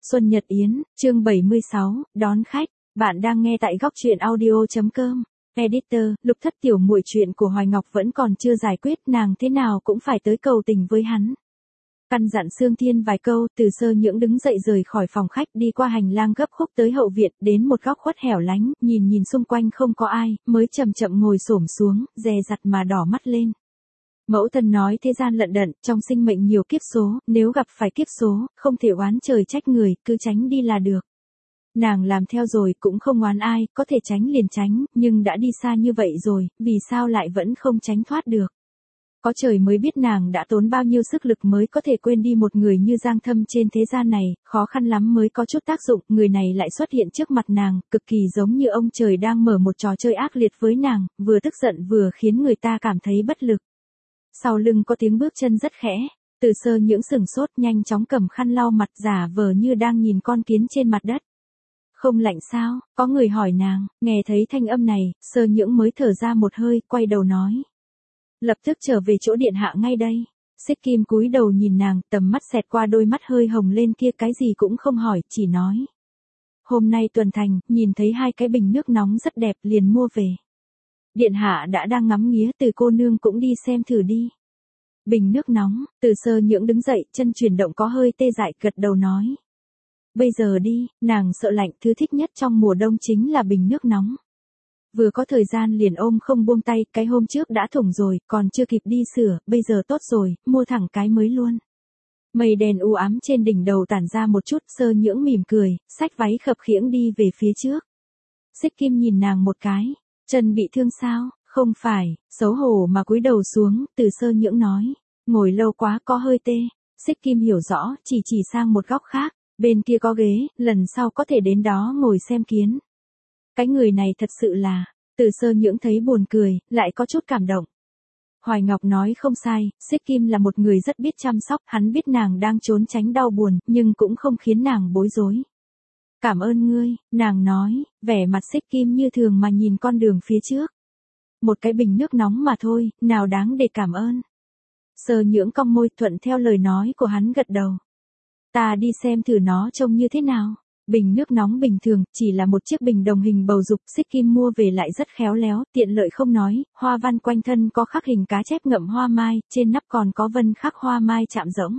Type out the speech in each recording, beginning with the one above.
Xuân Nhật Yến, chương 76, đón khách. Bạn đang nghe tại góc truyện audio.com. Editor, Lục Thất tiểu muội chuyện của Hoài Ngọc vẫn còn chưa giải quyết, nàng thế nào cũng phải tới cầu tình với hắn. Căn dặn Sương Thiên vài câu, Từ Sơ Nhưỡng đứng dậy rời khỏi phòng khách, đi qua hành lang gấp khúc tới hậu viện, đến một góc khuất hẻo lánh, nhìn xung quanh không có ai, mới chậm chậm ngồi xổm xuống, dè dặt mà đỏ mắt lên. Mẫu thân nói thế gian lận đận, trong sinh mệnh nhiều kiếp số, nếu gặp phải kiếp số, không thể oán trời trách người, cứ tránh đi là được. Nàng làm theo rồi cũng không oán ai, có thể tránh liền tránh, nhưng đã đi xa như vậy rồi, vì sao lại vẫn không tránh thoát được. Có trời mới biết nàng đã tốn bao nhiêu sức lực mới có thể quên đi một người như Giang Thâm trên thế gian này, khó khăn lắm mới có chút tác dụng, người này lại xuất hiện trước mặt nàng, cực kỳ giống như ông trời đang mở một trò chơi ác liệt với nàng, vừa tức giận vừa khiến người ta cảm thấy bất lực. Sau lưng có tiếng bước chân rất khẽ, Từ Sơ Nhưỡng sừng sốt, nhanh chóng cầm khăn lau mặt, giả vờ như đang nhìn con kiến trên mặt đất. Không lạnh sao? Có người hỏi nàng. Nghe thấy thanh âm này, Sơ Nhưỡng mới thở ra một hơi, quay đầu nói. Lập tức trở về chỗ điện hạ ngay đây. Xích Kim cúi đầu nhìn nàng, tầm mắt xẹt qua đôi mắt hơi hồng lên kia, cái gì cũng không hỏi, chỉ nói. Hôm nay tuần thành, nhìn thấy hai cái bình nước nóng rất đẹp, liền mua về. Điện hạ đã đang ngắm nghía, Từ cô nương cũng đi xem thử đi. Bình nước nóng, Từ Sơ Nhưỡng đứng dậy, chân chuyển động có hơi tê dại, gật đầu nói. Bây giờ đi, nàng sợ lạnh, thứ thích nhất trong mùa đông chính là bình nước nóng. Vừa có thời gian liền ôm không buông tay, cái hôm trước đã thủng rồi, còn chưa kịp đi sửa, bây giờ tốt rồi, mua thẳng cái mới luôn. Mây đèn u ám trên đỉnh đầu tản ra một chút, Sơ Nhưỡng mỉm cười, xách váy khập khiễng đi về phía trước. Xích Kim nhìn nàng một cái. Chân bị thương sao? Không phải, xấu hổ mà cúi đầu xuống, Từ Sơ Nhưỡng nói. Ngồi lâu quá có hơi tê. Xích Kim hiểu rõ, chỉ sang một góc khác. Bên kia có ghế, lần sau có thể đến đó ngồi xem kiến. Cái người này thật sự là, Từ Sơ Nhưỡng thấy buồn cười, lại có chút cảm động. Hoài Ngọc nói không sai, Xích Kim là một người rất biết chăm sóc, hắn biết nàng đang trốn tránh đau buồn, nhưng cũng không khiến nàng bối rối. Cảm ơn ngươi, nàng nói, vẻ mặt Xích Kim như thường mà nhìn con đường phía trước. Một cái bình nước nóng mà thôi, nào đáng để cảm ơn. Sơ Nhưỡng cong môi, thuận theo lời nói của hắn gật đầu. Ta đi xem thử nó trông như thế nào. Bình nước nóng bình thường, chỉ là một chiếc bình đồng hình bầu dục, Xích Kim mua về lại rất khéo léo, tiện lợi không nói, hoa văn quanh thân có khắc hình cá chép ngậm hoa mai, trên nắp còn có vân khắc hoa mai chạm rỗng.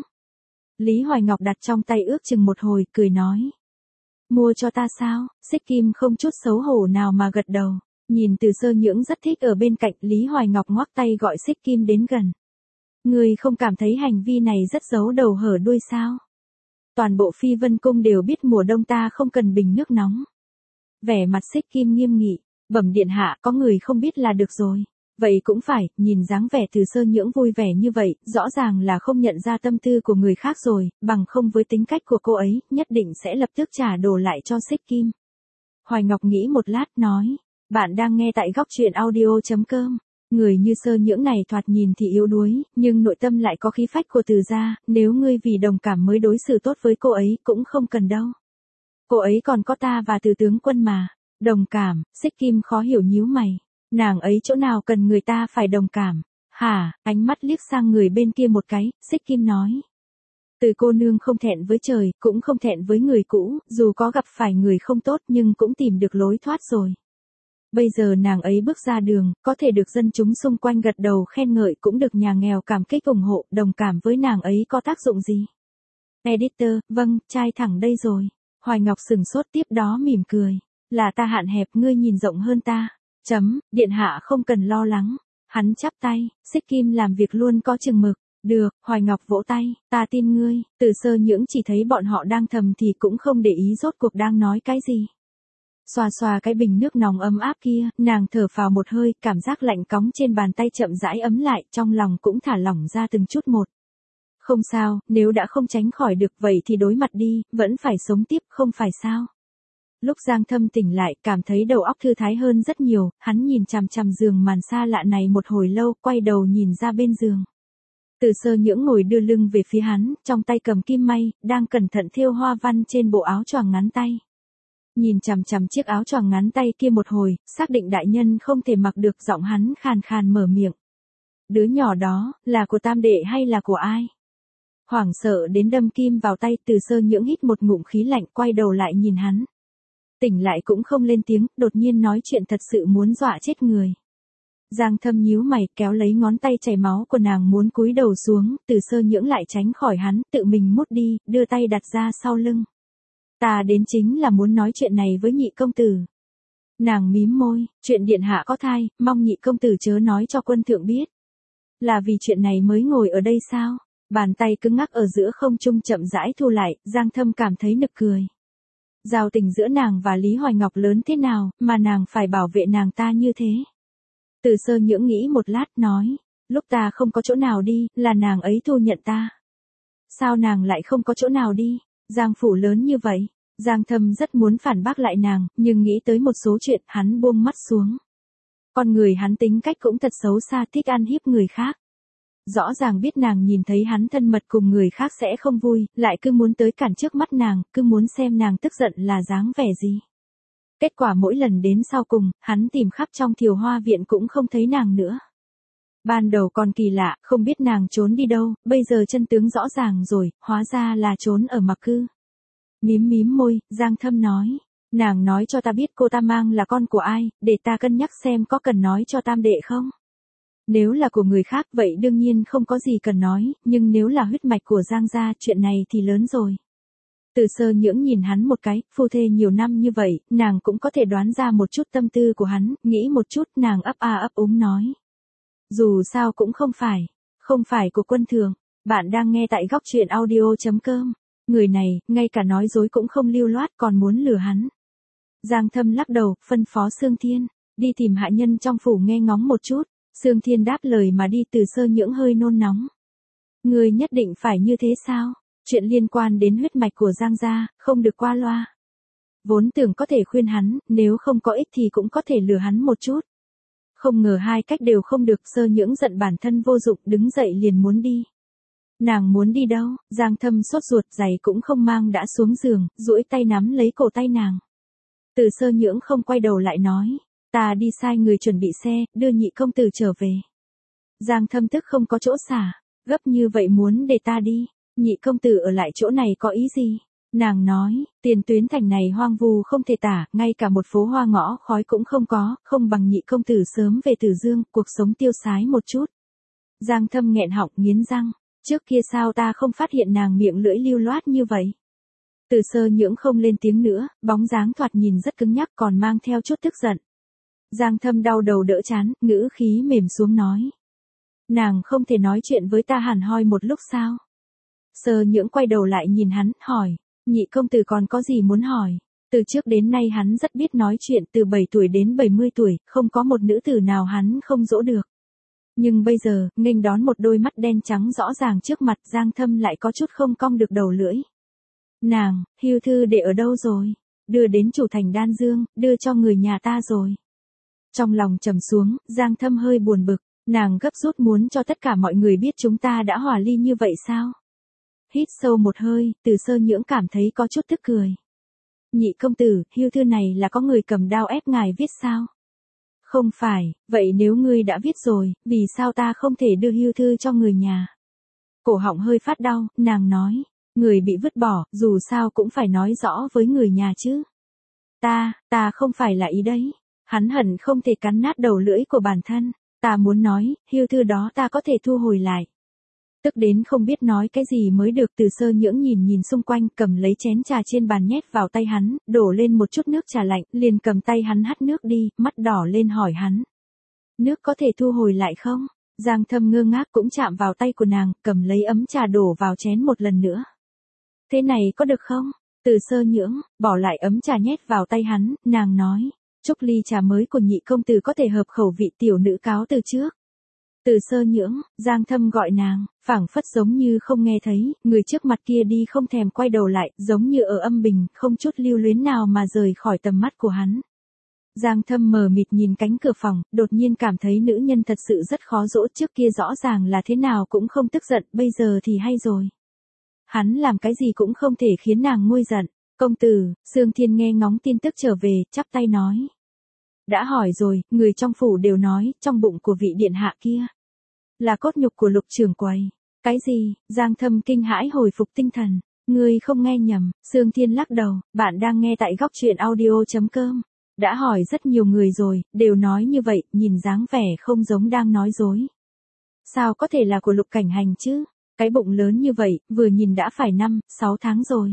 Lý Hoài Ngọc đặt trong tay ước chừng một hồi, cười nói. Mua cho ta sao? Xích Kim không chút xấu hổ nào mà gật đầu. Nhìn Từ Sơ Nhưỡng rất thích ở bên cạnh, Lý Hoài Ngọc ngoắc tay gọi Xích Kim đến gần. Ngươi không cảm thấy hành vi này rất giấu đầu hở đuôi sao? Toàn bộ Phi Vân Cung đều biết mùa đông ta không cần bình nước nóng. Vẻ mặt Xích Kim nghiêm nghị, bẩm điện hạ, có người không biết là được rồi. Vậy cũng phải, nhìn dáng vẻ Từ Sơ Nhưỡng vui vẻ như vậy, rõ ràng là không nhận ra tâm tư của người khác rồi, bằng không với tính cách của cô ấy, nhất định sẽ lập tức trả đồ lại cho Xích Kim. Hoài Ngọc nghĩ một lát, nói, bạn đang nghe tại góc truyện audio.com. Người như Sơ Nhưỡng này thoạt nhìn thì yếu đuối, nhưng nội tâm lại có khí phách của Từ gia, nếu ngươi vì đồng cảm mới đối xử tốt với cô ấy, cũng không cần đâu. Cô ấy còn có ta và Từ tướng quân mà. Đồng cảm, Xích Kim khó hiểu nhíu mày. Nàng ấy chỗ nào cần người ta phải đồng cảm? Hả? Ánh mắt liếc sang người bên kia một cái, Xích Kim nói. Từ cô nương không thẹn với trời, cũng không thẹn với người cũ, dù có gặp phải người không tốt nhưng cũng tìm được lối thoát rồi. Bây giờ nàng ấy bước ra đường, có thể được dân chúng xung quanh gật đầu khen ngợi, cũng được nhà nghèo cảm kích ủng hộ, đồng cảm với nàng ấy có tác dụng gì? Editor, vâng, trai thẳng đây rồi. Hoài Ngọc sừng sốt, tiếp đó mỉm cười. Là ta hạn hẹp, ngươi nhìn rộng hơn ta. Điện hạ không cần lo lắng. Hắn chắp tay, Xích Kim làm việc luôn có chừng mực. Được, Hoài Ngọc vỗ tay, ta tin ngươi. Từ Sơ Nhưỡng chỉ thấy bọn họ đang thầm thì cũng không để ý rốt cuộc đang nói cái gì. Xoa xoa cái bình nước nóng ấm áp kia, nàng thở phào một hơi, cảm giác lạnh cóng trên bàn tay chậm rãi ấm lại, trong lòng cũng thả lỏng ra từng chút một. Không sao, nếu đã không tránh khỏi được vậy thì đối mặt đi, vẫn phải sống tiếp, không phải sao? Lúc Giang Thâm tỉnh lại, cảm thấy đầu óc thư thái hơn rất nhiều, hắn nhìn chằm chằm giường màn xa lạ này một hồi lâu, quay đầu nhìn ra bên giường. Từ Sơ Nhưỡng ngồi đưa lưng về phía hắn, trong tay cầm kim may, đang cẩn thận thêu hoa văn trên bộ áo choàng ngắn tay. Nhìn chằm chằm chiếc áo choàng ngắn tay kia một hồi, xác định đại nhân không thể mặc được, giọng hắn khàn khàn mở miệng. Đứa nhỏ đó, là của tam đệ hay là của ai? Hoảng sợ đến đâm kim vào tay, Từ Sơ Nhưỡng hít một ngụm khí lạnh, quay đầu lại nhìn hắn. Tỉnh lại cũng không lên tiếng, đột nhiên nói chuyện thật sự muốn dọa chết người. Giang Thâm nhíu mày, kéo lấy ngón tay chảy máu của nàng muốn cúi đầu xuống, Từ Sơ Nhưỡng lại tránh khỏi hắn, tự mình mút đi, đưa tay đặt ra sau lưng. Ta đến chính là muốn nói chuyện này với nhị công tử. Nàng mím môi, chuyện điện hạ có thai, mong nhị công tử chớ nói cho quân thượng biết. Là vì chuyện này mới ngồi ở đây sao? Bàn tay cứng ngắc ở giữa không trung chậm rãi thu lại, Giang Thâm cảm thấy nực cười. Giao tình giữa nàng và Lý Hoài Ngọc lớn thế nào, mà nàng phải bảo vệ nàng ta như thế? Từ Sơ Nhưỡng nghĩ một lát nói, lúc ta không có chỗ nào đi, là nàng ấy thu nhận ta. Sao nàng lại không có chỗ nào đi? Giang phủ lớn như vậy. Giang Thâm rất muốn phản bác lại nàng, nhưng nghĩ tới một số chuyện, hắn buông mắt xuống. Con người hắn tính cách cũng thật xấu xa, thích ăn hiếp người khác. Rõ ràng biết nàng nhìn thấy hắn thân mật cùng người khác sẽ không vui, lại cứ muốn tới cản trước mắt nàng, cứ muốn xem nàng tức giận là dáng vẻ gì. Kết quả mỗi lần đến sau cùng, hắn tìm khắp trong Thiều Hoa viện cũng không thấy nàng nữa. Ban đầu còn kỳ lạ, không biết nàng trốn đi đâu, bây giờ chân tướng rõ ràng rồi, hóa ra là trốn ở Mạc Cư. Mím môi, Giang Thâm nói, nàng nói cho ta biết cô ta mang là con của ai, để ta cân nhắc xem có cần nói cho tam đệ không. Nếu là của người khác vậy đương nhiên không có gì cần nói, nhưng nếu là huyết mạch của Giang gia, chuyện này thì lớn rồi. Từ Sơ Nhưỡng nhìn hắn một cái, phu thê nhiều năm như vậy, nàng cũng có thể đoán ra một chút tâm tư của hắn, nghĩ một chút, nàng ấp a ấp úng nói. Dù sao cũng không phải của quân thường. Bạn đang nghe tại góc truyện audio.com. Người này, ngay cả nói dối cũng không lưu loát còn muốn lừa hắn. Giang Thâm lắc đầu, phân phó Sương Thiên, đi tìm hạ nhân trong phủ nghe ngóng một chút. Sương Thiên đáp lời mà đi. Từ Sơ Nhưỡng hơi nôn nóng. Người nhất định phải như thế sao? Chuyện liên quan đến huyết mạch của Giang gia, không được qua loa. Vốn tưởng có thể khuyên hắn, nếu không có ích thì cũng có thể lừa hắn một chút. Không ngờ hai cách đều không được. Sơ Nhưỡng giận bản thân vô dụng, đứng dậy liền muốn đi. Nàng muốn đi đâu? Giang Thâm sốt ruột, giày cũng không mang đã xuống giường, duỗi tay nắm lấy cổ tay nàng. Từ Sơ Nhưỡng không quay đầu lại nói, ta đi sai người chuẩn bị xe, đưa nhị công tử trở về. Giang Thâm tức không có chỗ xả, gấp như vậy muốn để ta đi, nhị công tử ở lại chỗ này có ý gì? Nàng nói, tiền tuyến thành này hoang vu không thể tả, ngay cả một phố hoa ngõ khói cũng không có, không bằng nhị công tử sớm về Từ Dương, cuộc sống tiêu sái một chút. Giang Thâm nghẹn họng nghiến răng, trước kia sao ta không phát hiện nàng miệng lưỡi lưu loát như vậy? Từ Sơ Nhưỡng không lên tiếng nữa, bóng dáng thoạt nhìn rất cứng nhắc còn mang theo chút tức giận. Giang Thâm đau đầu đỡ chán, ngữ khí mềm xuống nói. Nàng không thể nói chuyện với ta hẳn hoi một lúc sao? Sơ Nhưỡng quay đầu lại nhìn hắn, hỏi, nhị công tử còn có gì muốn hỏi? Từ trước đến nay hắn rất biết nói chuyện, từ 7 tuổi đến 70 tuổi, không có một nữ tử nào hắn không dỗ được. Nhưng bây giờ, nghênh đón một đôi mắt đen trắng rõ ràng trước mặt, Giang Thâm lại có chút không cong được đầu lưỡi. Nàng, hưu thư để ở đâu rồi? Đưa đến chủ thành Đan Dương, đưa cho người nhà ta rồi. Trong lòng trầm xuống, Giang Thâm hơi buồn bực, nàng gấp rút muốn cho tất cả mọi người biết chúng ta đã hòa ly như vậy sao? Hít sâu một hơi, Từ Sơ Nhưỡng cảm thấy có chút tức cười. Nhị công tử, hưu thư này là có người cầm đao ép ngài viết sao? Không phải, vậy nếu ngươi đã viết rồi, vì sao ta không thể đưa hưu thư cho người nhà? Cổ họng hơi phát đau, nàng nói, người bị vứt bỏ, dù sao cũng phải nói rõ với người nhà chứ. Ta không phải là ý đấy. Hắn hận không thể cắn nát đầu lưỡi của bản thân. Ta muốn nói, hưu thư đó ta có thể thu hồi lại. Tức đến không biết nói cái gì mới được. Từ Sơ Nhưỡng nhìn xung quanh, cầm lấy chén trà trên bàn nhét vào tay hắn, đổ lên một chút nước trà lạnh, liền cầm tay hắn hắt nước đi, mắt đỏ lên hỏi hắn. Nước có thể thu hồi lại không? Giang Thâm ngơ ngác cũng chạm vào tay của nàng, cầm lấy ấm trà đổ vào chén một lần nữa. Thế này có được không? Từ Sơ Nhưỡng, bỏ lại ấm trà nhét vào tay hắn, nàng nói. Chúc ly trà mới của nhị công tử có thể hợp khẩu vị, tiểu nữ cáo từ trước. Từ Sơ Nhưỡng, Giang Thâm gọi nàng, phảng phất giống như không nghe thấy, người trước mặt kia đi không thèm quay đầu lại, giống như ở âm bình, không chút lưu luyến nào mà rời khỏi tầm mắt của hắn. Giang Thâm mờ mịt nhìn cánh cửa phòng, đột nhiên cảm thấy nữ nhân thật sự rất khó dỗ, trước kia rõ ràng là thế nào cũng không tức giận, bây giờ thì hay rồi. Hắn làm cái gì cũng không thể khiến nàng nguôi giận. Công tử, Sương Thiên nghe ngóng tin tức trở về, chắp tay nói. Đã hỏi rồi, người trong phủ đều nói, trong bụng của vị điện hạ kia là cốt nhục của Lục trưởng quầy. Cái gì? Giang Thâm kinh hãi hồi phục tinh thần. Ngươi không nghe nhầm, Sương Thiên lắc đầu, bạn đang nghe tại góc truyện audio.com. Đã hỏi rất nhiều người rồi, đều nói như vậy, nhìn dáng vẻ không giống đang nói dối. Sao có thể là của Lục Cảnh Hành chứ? Cái bụng lớn như vậy, vừa nhìn đã phải 5-6 tháng rồi.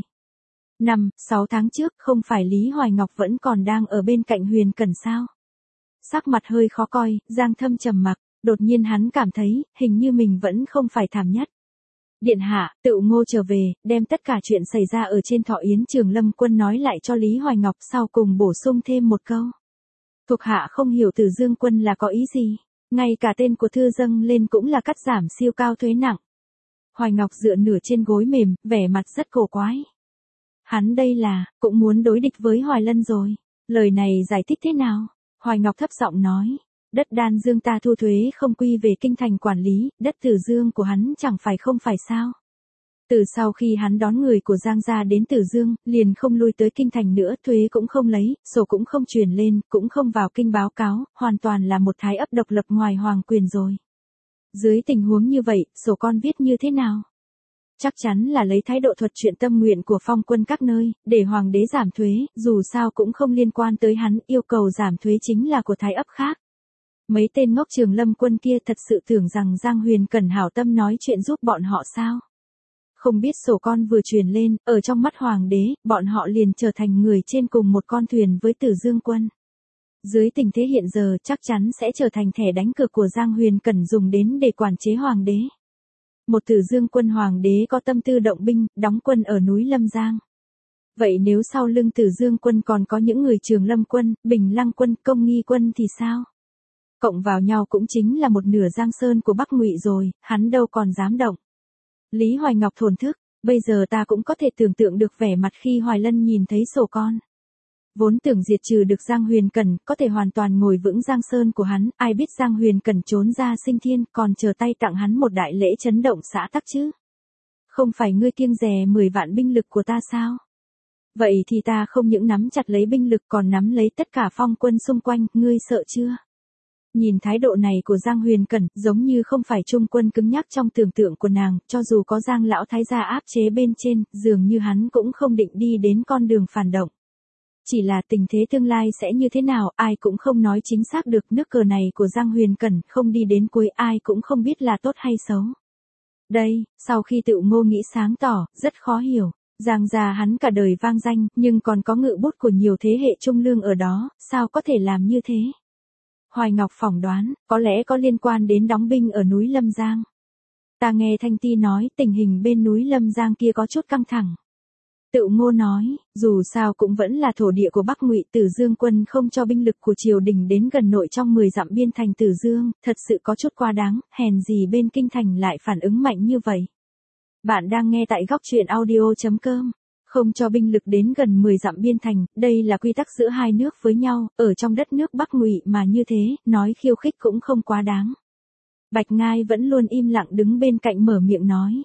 5-6 tháng trước, không phải Lý Hoài Ngọc vẫn còn đang ở bên cạnh Huyền Cẩn sao? Sắc mặt hơi khó coi, Giang Thâm trầm mặc, đột nhiên hắn cảm thấy, hình như mình vẫn không phải thảm nhất. Điện hạ, Tựu Ngô trở về, đem tất cả chuyện xảy ra ở trên Thọ Yến Trường Lâm Quân nói lại cho Lý Hoài Ngọc, sau cùng bổ sung thêm một câu. Thuộc hạ không hiểu Từ Dương Quân là có ý gì, ngay cả tên của thư dâng lên cũng là cắt giảm siêu cao thuế nặng. Hoài Ngọc dựa nửa trên gối mềm, vẻ mặt rất cổ quái. Hắn đây là, cũng muốn đối địch với Hoài Lân rồi. Lời này giải thích thế nào? Hoài Ngọc thấp giọng nói. Đất Đan Dương ta thu thuế không quy về kinh thành quản lý, đất Tử Dương của hắn chẳng phải không phải sao. Từ sau khi hắn đón người của Giang gia đến Tử Dương, liền không lui tới kinh thành nữa, thuế cũng không lấy, sổ cũng không truyền lên, cũng không vào kinh báo cáo, hoàn toàn là một thái ấp độc lập ngoài hoàng quyền rồi. Dưới tình huống như vậy, sổ con viết như thế nào? Chắc chắn là lấy thái độ thuật chuyện tâm nguyện của phong quân các nơi, để hoàng đế giảm thuế, dù sao cũng không liên quan tới hắn, yêu cầu giảm thuế chính là của thái ấp khác. Mấy tên ngốc Trường Lâm Quân kia thật sự tưởng rằng Giang Huyền Cẩn hảo tâm nói chuyện giúp bọn họ sao? Không biết sổ con vừa truyền lên, ở trong mắt hoàng đế, bọn họ liền trở thành người trên cùng một con thuyền với Tử Dương Quân. Dưới tình thế hiện giờ chắc chắn sẽ trở thành thẻ đánh cược của Giang Huyền Cẩn dùng đến để quản chế hoàng đế. Một Tử Dương Quân hoàng đế có tâm tư động binh, đóng quân ở núi Lâm Giang. Vậy nếu sau lưng Tử Dương Quân còn có những người Trường Lâm Quân, Bình Lăng Quân, Công Nghi Quân thì sao? Cộng vào nhau cũng chính là một nửa Giang Sơn của Bắc Ngụy rồi, hắn đâu còn dám động. Lý Hoài Ngọc thổn thức, bây giờ ta cũng có thể tưởng tượng được vẻ mặt khi Hoài Lân nhìn thấy sổ con. Vốn tưởng diệt trừ được Giang Huyền Cẩn, có thể hoàn toàn ngồi vững Giang Sơn của hắn, ai biết Giang Huyền Cẩn trốn ra sinh thiên, còn chờ tay tặng hắn một đại lễ chấn động xã tắc chứ. Không phải ngươi kiêng dè 10 vạn binh lực của ta sao? Vậy thì ta không những nắm chặt lấy binh lực còn nắm lấy tất cả phong quân xung quanh, ngươi sợ chưa? Nhìn thái độ này của Giang Huyền Cẩn, giống như không phải trung quân cứng nhắc trong tưởng tượng của nàng, cho dù có Giang lão thái gia áp chế bên trên, dường như hắn cũng không định đi đến con đường phản động. Chỉ là tình thế tương lai sẽ như thế nào, ai cũng không nói chính xác được, nước cờ này của Giang Huyền Cẩn không đi đến cuối ai cũng không biết là tốt hay xấu. Đây, sau khi Tựu Ngô nghĩ sáng tỏ, rất khó hiểu. Giang gia hắn cả đời vang danh, nhưng còn có ngự bút của nhiều thế hệ trung lương ở đó, sao có thể làm như thế? Hoài Ngọc phỏng đoán, có lẽ có liên quan đến đóng binh ở núi Lâm Giang. Ta nghe Thanh Ti nói, tình hình bên núi Lâm Giang kia có chút căng thẳng. Tựu Ngô nói, dù sao cũng vẫn là thổ địa của Bắc Ngụy, Tử Dương Quân không cho binh lực của triều đình đến gần nội trong 10 dặm biên thành Tử Dương, thật sự có chút quá đáng, hèn gì bên kinh thành lại phản ứng mạnh như vậy. Bạn đang nghe tại góc truyện audio.com. Không cho binh lực đến gần 10 dặm biên thành, đây là quy tắc giữa hai nước với nhau, ở trong đất nước Bắc Ngụy mà như thế, nói khiêu khích cũng không quá đáng. Bạch Ngai vẫn luôn im lặng đứng bên cạnh mở miệng nói.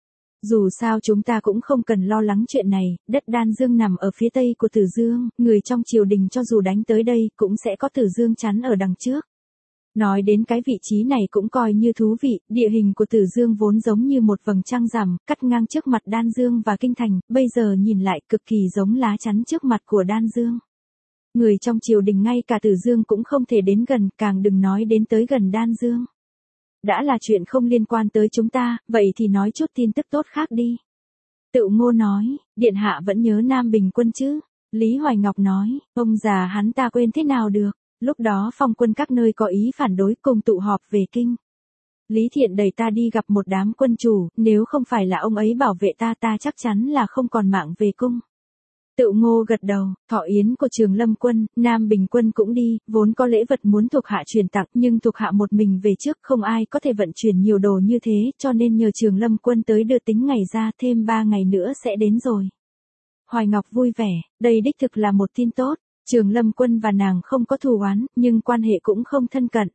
Dù sao chúng ta cũng không cần lo lắng chuyện này, đất Đan Dương nằm ở phía tây của Tử Dương, người trong triều đình cho dù đánh tới đây cũng sẽ có Tử Dương chắn ở đằng trước. Nói đến cái vị trí này cũng coi như thú vị, địa hình của Tử Dương vốn giống như một vầng trăng rằm, cắt ngang trước mặt Đan Dương và Kinh Thành, bây giờ nhìn lại cực kỳ giống lá chắn trước mặt của Đan Dương. Người trong triều đình ngay cả Tử Dương cũng không thể đến gần, càng đừng nói đến tới gần Đan Dương. Đã là chuyện không liên quan tới chúng ta, vậy thì nói chút tin tức tốt khác đi. Tựu Ngô nói, điện hạ vẫn nhớ Nam Bình Quân chứ? Lý Hoài Ngọc nói, ông già hắn ta quên thế nào được. Lúc đó phong quân các nơi có ý phản đối cùng tụ họp về kinh. Lý Thiện đẩy ta đi gặp một đám quân chủ, nếu không phải là ông ấy bảo vệ ta chắc chắn là không còn mạng về cung. Tựu Ngô gật đầu, Thọ Yến của Trường Lâm Quân, Nam Bình Quân cũng đi, vốn có lễ vật muốn thuộc hạ truyền tặng, nhưng thuộc hạ một mình về trước không ai có thể vận chuyển nhiều đồ như thế, cho nên nhờ Trường Lâm Quân tới đưa tính ngày ra, thêm 3 ngày nữa sẽ đến rồi. Hoài Ngọc vui vẻ, đây đích thực là một tin tốt. Trường Lâm Quân và nàng không có thù oán, nhưng quan hệ cũng không thân cận.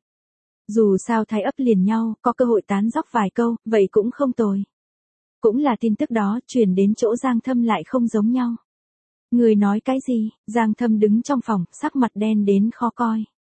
Dù sao thái ấp liền nhau, có cơ hội tán dóc vài câu, vậy cũng không tồi. Cũng là tin tức đó, truyền đến chỗ Giang Thâm lại không giống nhau. Người nói cái gì? Giang Thâm đứng trong phòng, sắc mặt đen đến khó coi.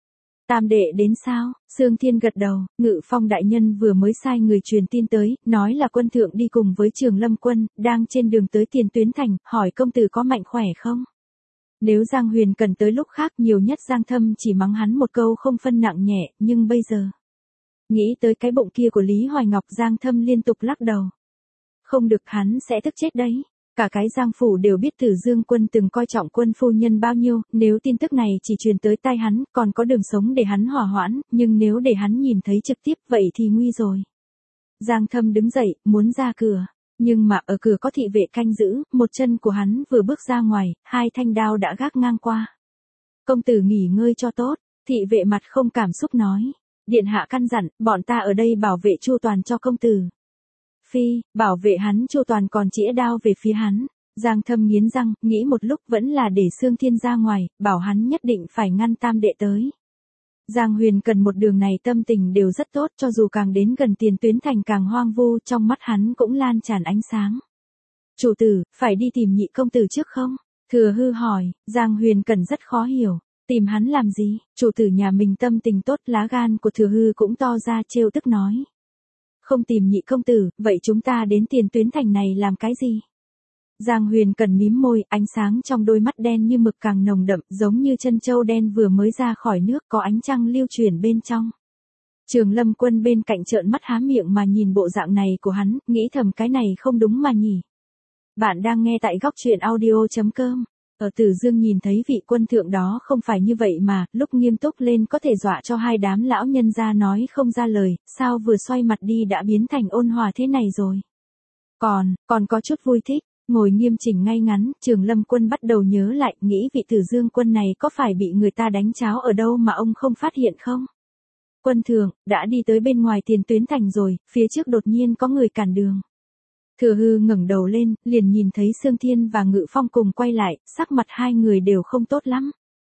Tam đệ đến sao? Sương Thiên gật đầu, Ngự Phong đại nhân vừa mới sai người truyền tin tới, nói là quân thượng đi cùng với Trường Lâm quân, đang trên đường tới Tiền Tuyến thành, hỏi công tử có mạnh khỏe không? Nếu Giang Huyền cần tới lúc khác nhiều nhất Giang Thâm chỉ mắng hắn một câu không phân nặng nhẹ, nhưng bây giờ, nghĩ tới cái bụng kia của Lý Hoài Ngọc, Giang Thâm liên tục lắc đầu. Không được, hắn sẽ tức chết đấy. Cả cái Giang phủ đều biết Tử Dương quân từng coi trọng quân phu nhân bao nhiêu, nếu tin tức này chỉ truyền tới tai hắn, còn có đường sống để hắn hỏa hoãn, nhưng nếu để hắn nhìn thấy trực tiếp vậy thì nguy rồi. Giang Thâm đứng dậy, muốn ra cửa, nhưng mà ở cửa có thị vệ canh giữ, một chân của hắn vừa bước ra ngoài, hai thanh đao đã gác ngang qua. Công tử nghỉ ngơi cho tốt, thị vệ mặt không cảm xúc nói. Điện hạ căn dặn, bọn ta ở đây bảo vệ chu toàn cho công tử. Phi, bảo vệ hắn chu toàn còn chĩa đao về phía hắn. Giang Thâm nghiến răng, nghĩ một lúc vẫn là để Sương Thiên ra ngoài, bảo hắn nhất định phải ngăn Tam đệ tới. Giang Huyền cần một đường này tâm tình đều rất tốt, cho dù càng đến gần Tiền Tuyến thành càng hoang vu, trong mắt hắn cũng lan tràn ánh sáng. Chủ tử, phải đi tìm Nhị công tử trước không? Thừa Hư hỏi. Giang Huyền cần rất khó hiểu. Tìm hắn làm gì? Chủ tử nhà mình tâm tình tốt, lá gan của Thừa Hư cũng to ra, trêu tức nói. Không tìm Nhị công tử, vậy chúng ta đến Tiền Tuyến thành này làm cái gì? Giang Huyền cần mím môi, ánh sáng trong đôi mắt đen như mực càng nồng đậm, giống như chân châu đen vừa mới ra khỏi nước, có ánh trăng lưu chuyển bên trong. Trường Lâm quân bên cạnh trợn mắt há miệng mà nhìn bộ dạng này của hắn, nghĩ thầm cái này không đúng mà nhỉ. Bạn đang nghe tại góc truyện audio.com. Ở Tử Dương nhìn thấy vị quân thượng đó không phải như vậy mà, lúc nghiêm túc lên có thể dọa cho hai đám lão nhân ra nói không ra lời, sao vừa xoay mặt đi đã biến thành ôn hòa thế này rồi. Còn có chút vui thích, ngồi nghiêm chỉnh ngay ngắn, Trường Lâm quân bắt đầu nhớ lại, nghĩ vị Tử Dương quân này có phải bị người ta đánh cháo ở đâu mà ông không phát hiện không? Quân thượng, đã đi tới bên ngoài Tiền Tuyến thành rồi, phía trước đột nhiên có người cản đường. Thừa Hư ngẩng đầu lên, liền nhìn thấy Sương Thiên và Ngự Phong cùng quay lại, sắc mặt hai người đều không tốt lắm.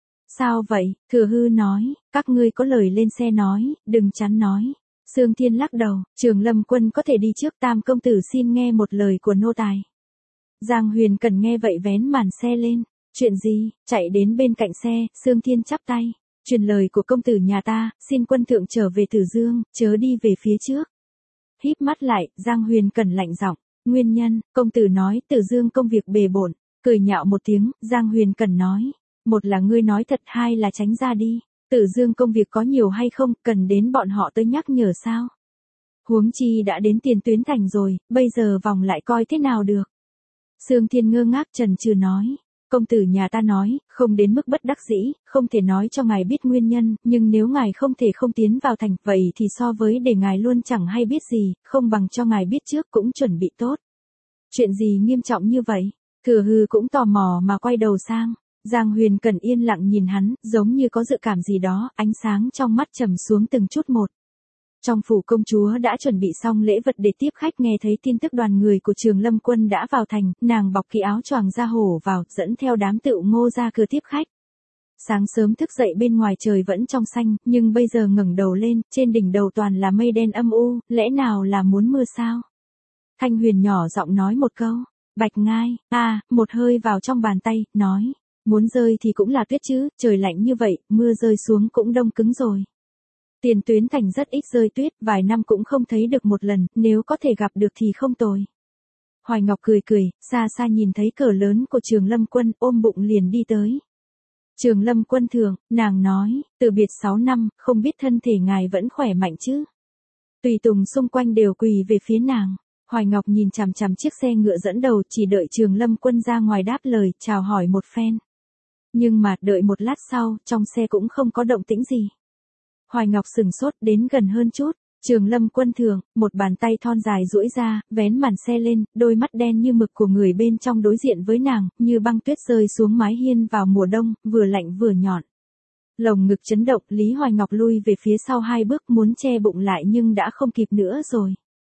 Sao vậy? Thừa Hư nói, các ngươi có lời lên xe nói, đừng chắn nói. Sương Thiên lắc đầu, Trường Lâm quân có thể đi trước, Tam công tử xin nghe một lời của nô tài. Giang Huyền cần nghe vậy vén màn xe lên. Chuyện gì? Chạy đến bên cạnh xe, Sương Thiên chắp tay. Truyền lời của công tử nhà ta, xin quân thượng trở về Tử Dương, chớ đi về phía trước. Híp mắt lại, Giang Huyền cần lạnh giọng. Nguyên nhân, công tử nói Tử Dương công việc bề bộn, cười nhạo một tiếng, Giang Huyền cần nói. Một là ngươi nói thật, hai là tránh ra đi. Tử Dương công việc có nhiều hay không, cần đến bọn họ tới nhắc nhở sao? Huống chi đã đến Tiền Tuyến thành rồi, bây giờ vòng lại coi thế nào được? Sương Thiên ngơ ngác chần chừ nói. Công tử nhà ta nói, không đến mức bất đắc dĩ, không thể nói cho ngài biết nguyên nhân, nhưng nếu ngài không thể không tiến vào thành, vậy thì so với để ngài luôn chẳng hay biết gì, không bằng cho ngài biết trước cũng chuẩn bị tốt. Chuyện gì nghiêm trọng như vậy? Thừa Hư cũng tò mò mà quay đầu sang. Giang Huyền cần yên lặng nhìn hắn, giống như có dự cảm gì đó, ánh sáng trong mắt trầm xuống từng chút một. Trong phủ công chúa đã chuẩn bị xong lễ vật để tiếp khách, nghe thấy tin tức đoàn người của Trường Lâm quân đã vào thành, nàng bọc kỳ áo choàng da hổ vào, dẫn theo đám tựu ngô ra cửa tiếp khách. Sáng sớm thức dậy bên ngoài trời vẫn trong xanh, nhưng bây giờ ngẩng đầu lên, trên đỉnh đầu toàn là mây đen âm u, lẽ nào là muốn mưa sao? Thanh Huyền nhỏ giọng nói một câu, Bạch Ngai, một hơi vào trong bàn tay, nói, muốn rơi thì cũng là tuyết chứ, trời lạnh như vậy, mưa rơi xuống cũng đông cứng rồi. Tiền Tuyến thành rất ít rơi tuyết, vài năm cũng không thấy được một lần, nếu có thể gặp được thì không tồi. Hoài Ngọc cười cười, xa xa nhìn thấy cờ lớn của Trường Lâm quân, ôm bụng liền đi tới. Trường Lâm quân thượng, nàng nói, từ biệt 6 năm, không biết thân thể ngài vẫn khỏe mạnh chứ. Tùy tùng xung quanh đều quỳ về phía nàng. Hoài Ngọc nhìn chằm chằm chiếc xe ngựa dẫn đầu, chỉ đợi Trường Lâm quân ra ngoài đáp lời, chào hỏi một phen. Nhưng mà đợi một lát sau, trong xe cũng không có động tĩnh gì. Hoài Ngọc sừng sốt, đến gần hơn chút. Trường Lâm quân thượng, một bàn tay thon dài duỗi ra, vén màn xe lên, đôi mắt đen như mực của người bên trong đối diện với nàng, như băng tuyết rơi xuống mái hiên vào mùa đông, vừa lạnh vừa nhọn. Lồng ngực chấn động, Lý Hoài Ngọc lui về phía sau 2 bước, muốn che bụng lại nhưng đã không kịp nữa rồi.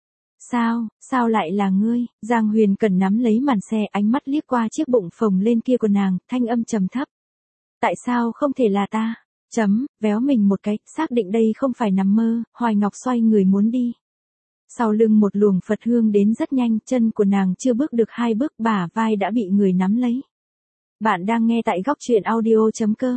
Sao lại là ngươi? Giang Huyền cần nắm lấy màn xe, ánh mắt liếc qua chiếc bụng phồng lên kia của nàng, thanh âm trầm thấp. Tại sao không thể là ta? Véo mình một cái, xác định đây không phải nằm mơ, Hoài Ngọc xoay người muốn đi. Sau lưng một luồng Phật hương đến rất nhanh, chân của nàng chưa bước được 2 bước, bả vai đã bị người nắm lấy. Bạn đang nghe tại góc truyện audio.com.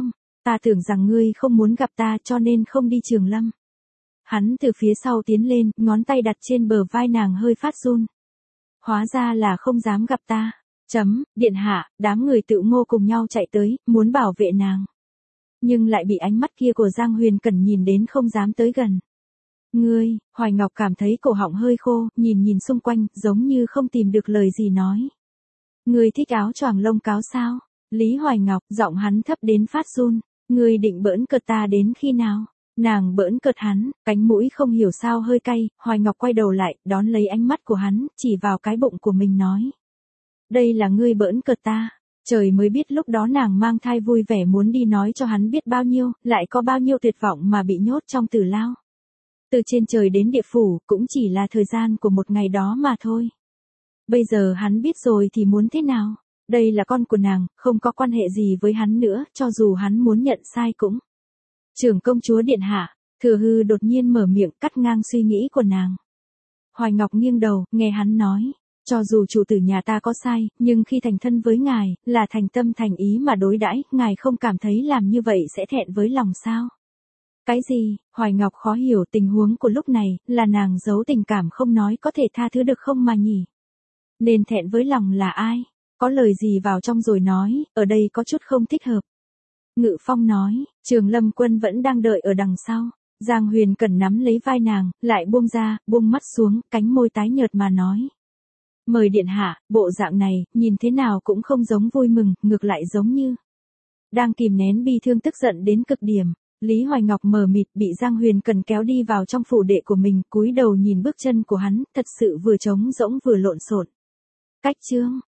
Ta tưởng rằng ngươi không muốn gặp ta cho nên không đi Trường Lâm. Hắn từ phía sau tiến lên, ngón tay đặt trên bờ vai nàng hơi phát run. Hóa ra là không dám gặp ta. Điện hạ, đám người Tự Ngô cùng nhau chạy tới, muốn bảo vệ nàng. Nhưng lại bị ánh mắt kia của Giang Huyền Cẩn nhìn đến không dám tới gần. Ngươi, Hoài Ngọc cảm thấy cổ họng hơi khô, nhìn xung quanh, giống như không tìm được lời gì nói. Ngươi thích áo choàng lông cáo sao? Lý Hoài Ngọc, giọng hắn thấp đến phát run. Ngươi định bỡn cợt ta đến khi nào? Nàng bỡn cợt hắn, cánh mũi không hiểu sao hơi cay, Hoài Ngọc quay đầu lại, đón lấy ánh mắt của hắn, chỉ vào cái bụng của mình nói. Đây là ngươi bỡn cợt ta. Trời mới biết lúc đó nàng mang thai vui vẻ muốn đi nói cho hắn biết bao nhiêu, lại có bao nhiêu tuyệt vọng mà bị nhốt trong tử lao. Từ trên trời đến địa phủ, cũng chỉ là thời gian của một ngày đó mà thôi. Bây giờ hắn biết rồi thì muốn thế nào? Đây là con của nàng, không có quan hệ gì với hắn nữa, cho dù hắn muốn nhận sai cũng. Trưởng công chúa điện hạ, Thừa Hư đột nhiên mở miệng cắt ngang suy nghĩ của nàng. Hoài Ngọc nghiêng đầu, nghe hắn nói. Cho dù chủ tử nhà ta có sai, nhưng khi thành thân với ngài, là thành tâm thành ý mà đối đãi, ngài không cảm thấy làm như vậy sẽ thẹn với lòng sao? Cái gì? Hoài Ngọc khó hiểu tình huống của lúc này, là nàng giấu tình cảm không nói có thể tha thứ được không mà nhỉ? Nên thẹn với lòng là ai? Có lời gì vào trong rồi nói, ở đây có chút không thích hợp. Ngự Phong nói, Trường Lâm Quân vẫn đang đợi ở đằng sau. Giang Huyền Cẩn nắm lấy vai nàng, lại buông ra, buông mắt xuống, cánh môi tái nhợt mà nói. Mời điện hạ, bộ dạng này, nhìn thế nào cũng không giống vui mừng, ngược lại giống như đang kìm nén bi thương tức giận đến cực điểm. Lý Hoài Ngọc mờ mịt bị Giang Huyền Cẩn kéo đi vào trong phủ đệ của mình, cúi đầu nhìn bước chân của hắn, thật sự vừa trống rỗng vừa lộn xộn. Cách chương